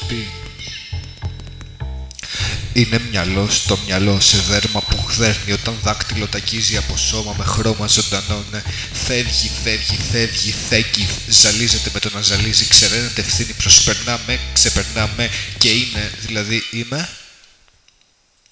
πει. Είναι μυαλό στο μυαλό σε δέρμα που χδέρνει όταν δάκτυλο τακίζει από σώμα με χρώμα ζωντανό. Ναι. Φεύγει, φεύγει, φεύγει, θέκει, ζαλίζεται με το να ζαλίζει, ξεραίνεται ευθύνη, προσπερνάμε, ξεπερνάμε και είναι, δηλαδή είμαι.